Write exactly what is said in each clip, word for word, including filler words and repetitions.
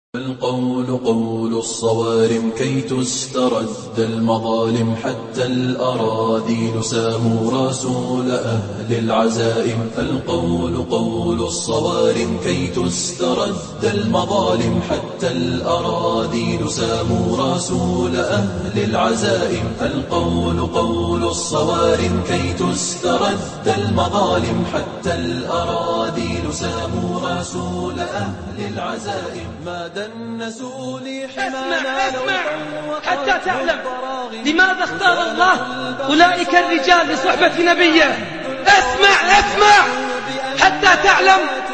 القول قول الصوارم كي تسترد المظالم، حتى الأراذيل ساموا رسول أهل العزائم. القول قول الصوارم كي تسترد المظالم، حتى الأراذيل ساموا رسول أهل العزائم. القول قول الصوارم كي تسترد المظالم، حتى الأراذيل ساموا رسول أهل العزائم. ما دنسوا لي اسمع اسمع حتى تعلم لماذا اختار الله أولئك الرجال لصحبة نبيه. اسمع اسمع حتى تعلم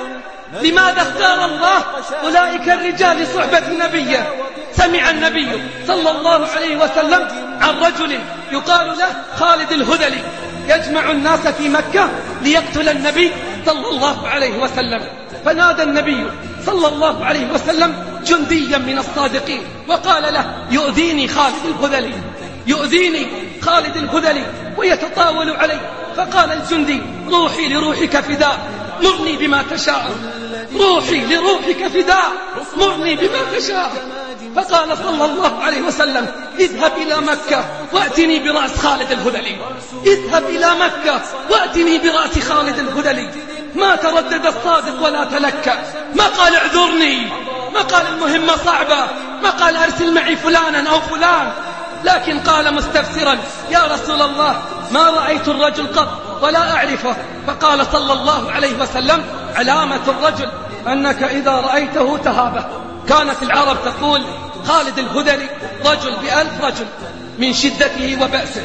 لماذا اختار الله أولئك الرجال لصحبة نبيه. سمع النبي صلى الله عليه وسلم عن رجل يقال له خالد الهذلي يجمع الناس في مكة ليقتل النبي صلى الله عليه وسلم، فنادى النبي صلى الله عليه وسلم جنديا من الصادقين وقال له: يؤذيني خالد الهذلي، يؤذيني خالد الهذلي ويتطاول علي. فقال الجندي: روحي لروحك فداء، مرني بما تشاء، روحي لروحك فداء، مرني بما تشاء. فقال صلى الله عليه وسلم: اذهب إلى مكة وأتني برأس خالد الهذلي، اذهب إلى مكة وأتني برأس خالد الهذلي. ما تردد الصادق ولا تلكأ، ما قال اعذرني، ما قال المهمة صعبة، ما قال أرسل معي فلانا أو فلان، لكن قال مستفسرا: يا رسول الله ما رأيت الرجل قط ولا أعرفه. فقال صلى الله عليه وسلم: علامة الرجل أنك إذا رأيته تهابه. كانت العرب تقول: خالد الهذلي رجل بألف رجل من شدته وبأسه،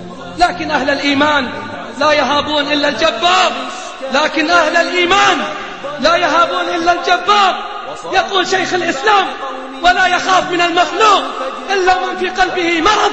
لكن أهل الإيمان لا يهابون إلا الجبار، لكن أهل الإيمان لا يهابون إلا الجبار. يقول شيخ الإسلام: ولا يخاف من المخلوق إلا من في قلبه مرض.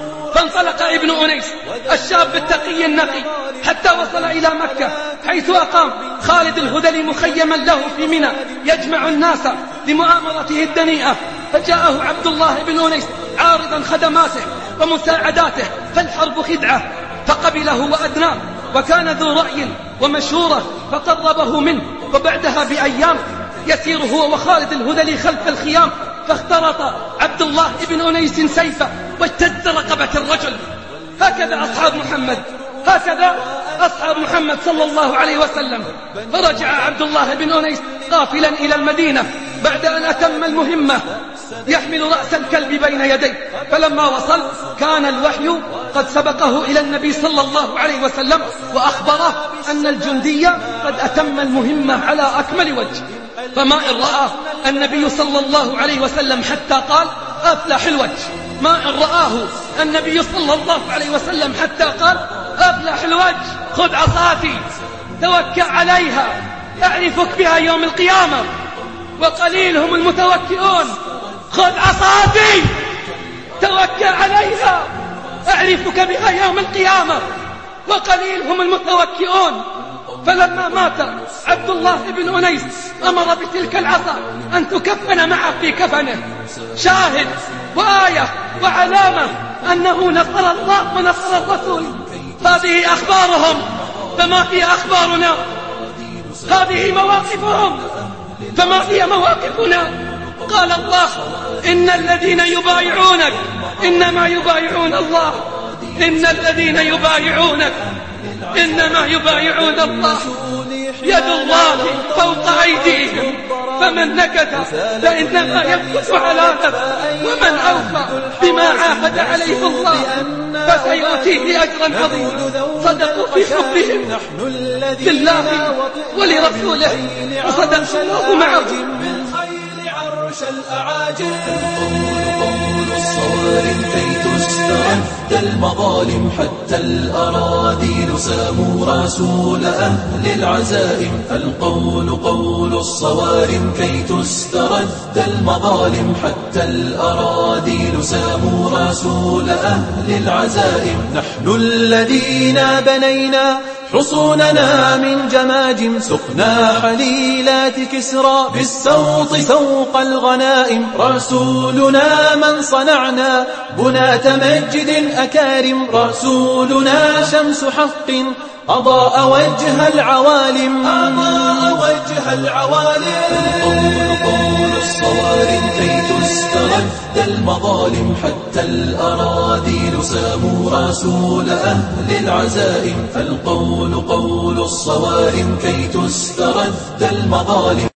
فانطلق ابن أنيس الشاب التقي النقي حتى وصل إلى مكة، حيث أقام خالد الهذلي مخيما له في منى يجمع الناس لمؤامرته الدنيئة. فجاءه عبد الله بن أنيس عارضا خدماته ومساعداته، فالحرب خدعة، فقبله وأدناه، وكان ذو رأي ومشورة فقربه منه. وبعدها بأيام يسير هو وخالد الهذلي خلف الخيام، فاخترط عبد الله بن أنيس سيفه واجتز رقبة الرجل. هكذا أصحاب محمد، هكذا أصحاب محمد صلى الله عليه وسلم. فرجع عبد الله بن أنيس قافلا إلى المدينة بعد أن أتم المهمة، يحمل رأس الكلب بين يديه. فلما وصل كان الوحي قد سبقه إلى النبي صلى الله عليه وسلم وأخبره أن الجندي قد أتم المهمة على أكمل وجه. فما إن رآه النبي صلى الله عليه وسلم حتى قال: أفلح الوجه. ما إن رآه النبي صلى الله عليه وسلم حتى قال: أفلح الوجه، خذ عصاتي توكأ عليها أعرفك بها يوم القيامة، وقليل هم المتوكئون. خذ عصاتي توكأ عليها أعرفك بها يوم القيامة، وقليل هم المتوكئون. فلما مات عبد الله بن أنيس أمر بتلك العصا أن تكفن معه في كفنه، شاهد وآية وعلامة أنه نصر الله ونصر الرسول. هذه أخبارهم، فما هي أخبارنا؟ هذه مواقفهم، فما هي مواقفنا؟ قال الله: إن الذين يبايعونك إنما يبايعون الله، إن الذين يبايعونك إنما يبايعون الله، يد الله فوق أيديهم، فمن نكث فإنما ينكث على نفسه، ومن أوفى بما عاهد عليه الله فسيؤتيه أجرا عظيما. صدقوا في حبهم لله ولرسوله، وصدق الله معهم. عرش الأعاجم قول الصوارم كي تسترد المظالم، حتى الأراذيل ساموا رسول أهل العزائم. القول قول الصوارم كي تسترد المظالم، حتى الأراذيل ساموا رسول أهل العزائم. نحن الذين بنينا حصوننا من جماجم، سقنا حليلات كسرى بالسوط سوق الغنائم. رسولنا من صنعنا بناة مجد أكارم، رسولنا شمس حق أضاء وجه العوالم، أضاء وجه العوالم. قول قول الصوارم كي تسترد المظالم حتى الأراذيل ساموا رسول أهل العزائم فالقول قول الصوارم كي تسترد المظالم